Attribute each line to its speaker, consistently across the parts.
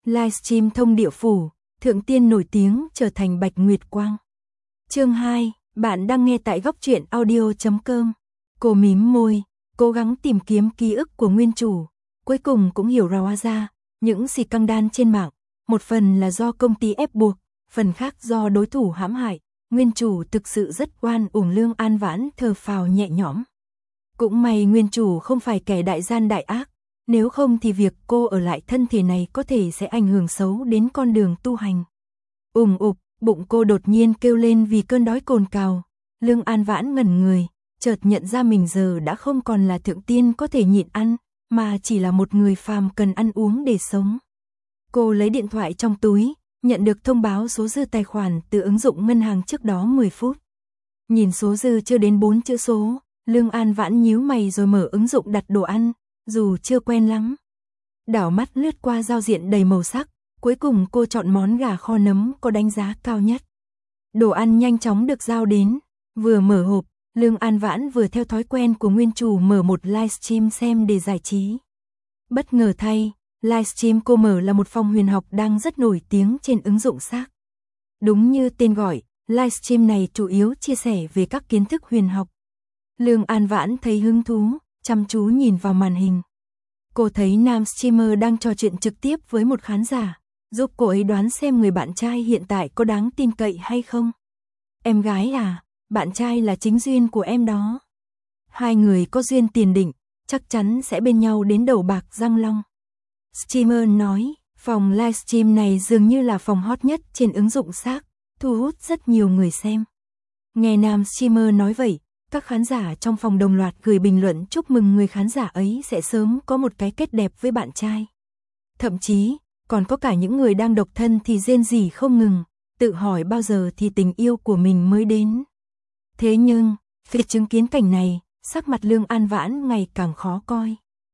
Speaker 1: Livestream thông địa phủ, thượng tiên nổi tiếng trở thành Bạch Nguyệt Quang. Chương 2, bạn đang nghe tại góc truyện audio.com. Cô mím môi, cố gắng tìm kiếm ký ức của nguyên chủ, cuối cùng cũng hiểu ra, những xì căng đan trên mạng, một phần là do công ty ép buộc, phần khác do đối thủ hãm hại, nguyên chủ thực sự rất oan uổng. Lương An Vãn thở phào nhẹ nhõm. Cũng may nguyên chủ không phải kẻ đại gian đại ác, nếu không thì việc cô ở lại thân thể này có thể sẽ ảnh hưởng xấu đến con đường tu hành. Ục, bụng cô đột nhiên kêu lên vì cơn đói cồn cào. Lương An Vãn ngẩn người, chợt nhận ra mình giờ đã không còn là thượng tiên có thể nhịn ăn, mà chỉ là một người phàm cần ăn uống để sống. Cô lấy điện thoại trong túi, nhận được thông báo số dư tài khoản từ ứng dụng ngân hàng trước đó 10 phút. Nhìn số dư chưa đến 4 chữ số, Lương An Vãn nhíu mày rồi mở ứng dụng đặt đồ ăn, dù chưa quen lắm. Đảo mắt lướt qua giao diện đầy màu sắc, cuối cùng cô chọn món gà kho nấm có đánh giá cao nhất. Đồ ăn nhanh chóng được giao đến, vừa mở hộp, Lương An Vãn vừa theo thói quen của nguyên chủ mở một livestream xem để giải trí. Bất ngờ thay, livestream cô mở là một phòng huyền học đang rất nổi tiếng trên ứng dụng xác. Đúng như tên gọi, livestream này chủ yếu chia sẻ về các kiến thức huyền học. Lương An Vãn thấy hứng thú, chăm chú nhìn vào màn hình. Cô thấy nam streamer đang trò chuyện trực tiếp với một khán giả, giúp cô ấy đoán xem người bạn trai hiện tại có đáng tin cậy hay không. Em gái à, bạn trai là chính duyên của em đó. Hai người có duyên tiền định, chắc chắn sẽ bên nhau đến đầu bạc răng long. Streamer nói, phòng livestream này dường như là phòng hot nhất trên ứng dụng xác, thu hút rất nhiều người xem. Nghe nam streamer nói vậy, các khán giả trong phòng đồng loạt gửi bình luận chúc mừng người khán giả ấy sẽ sớm có một cái kết đẹp với bạn trai. Thậm chí, còn có cả những người đang độc thân thì rên rỉ không ngừng, tự hỏi bao giờ thì tình yêu của mình mới đến. Thế nhưng, khi chứng kiến cảnh này, sắc mặt Lương An Vãn ngày càng khó coi.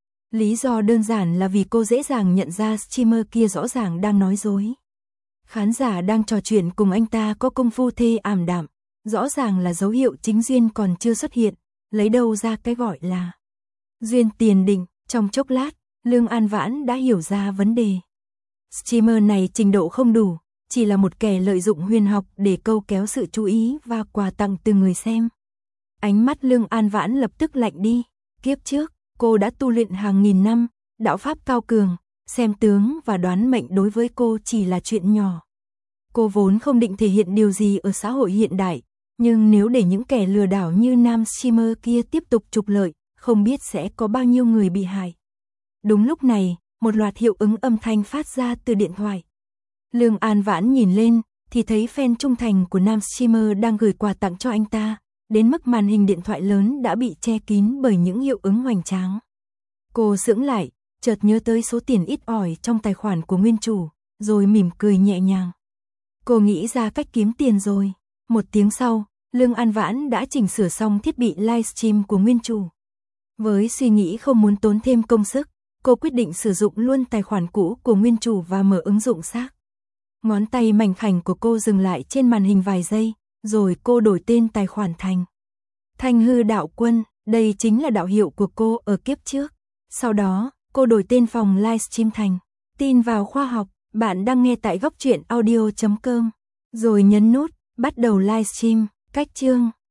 Speaker 1: Lý do đơn giản là vì cô dễ dàng nhận ra streamer kia rõ ràng đang nói dối. Khán giả đang trò chuyện cùng anh ta có công phu thê ảm đạm, rõ ràng là dấu hiệu chính duyên còn chưa xuất hiện, lấy đâu ra cái gọi là duyên tiền định. Trong chốc lát, Lương An Vãn đã hiểu ra vấn đề. Streamer này trình độ không đủ, chỉ là một kẻ lợi dụng huyền học để câu kéo sự chú ý và quà tặng từ người xem. Ánh mắt Lương An Vãn lập tức lạnh đi. Kiếp trước, cô đã tu luyện hàng nghìn năm, đạo pháp cao cường, xem tướng và đoán mệnh đối với cô chỉ là chuyện nhỏ. Cô vốn không định thể hiện điều gì ở xã hội hiện đại, nhưng nếu để những kẻ lừa đảo như nam streamer kia tiếp tục trục lợi, không biết sẽ có bao nhiêu người bị hại. Đúng lúc này, một loạt hiệu ứng âm thanh phát ra từ điện thoại. Lương An Vãn nhìn lên, thì thấy fan trung thành của nam streamer đang gửi quà tặng cho anh ta, đến mức màn hình điện thoại lớn đã bị che kín bởi những hiệu ứng hoành tráng. Cô sững lại, chợt nhớ tới số tiền ít ỏi trong tài khoản của nguyên chủ, rồi mỉm cười nhẹ nhàng. Cô nghĩ ra cách kiếm tiền rồi. Một tiếng sau, Lương An Vãn đã chỉnh sửa xong thiết bị livestream của nguyên chủ. Với suy nghĩ không muốn tốn thêm công sức, cô quyết định sử dụng luôn tài khoản cũ của nguyên chủ và mở ứng dụng xác. Ngón tay mảnh khảnh của cô dừng lại trên màn hình vài giây, rồi cô đổi tên tài khoản thành Thanh Hư Đạo Quân, đây chính là đạo hiệu của cô ở kiếp trước. Sau đó, cô đổi tên phòng livestream thành Tin vào khoa học. Bạn đang nghe tại góc truyện audio.com, rồi nhấn nút bắt đầu livestream. Cách chương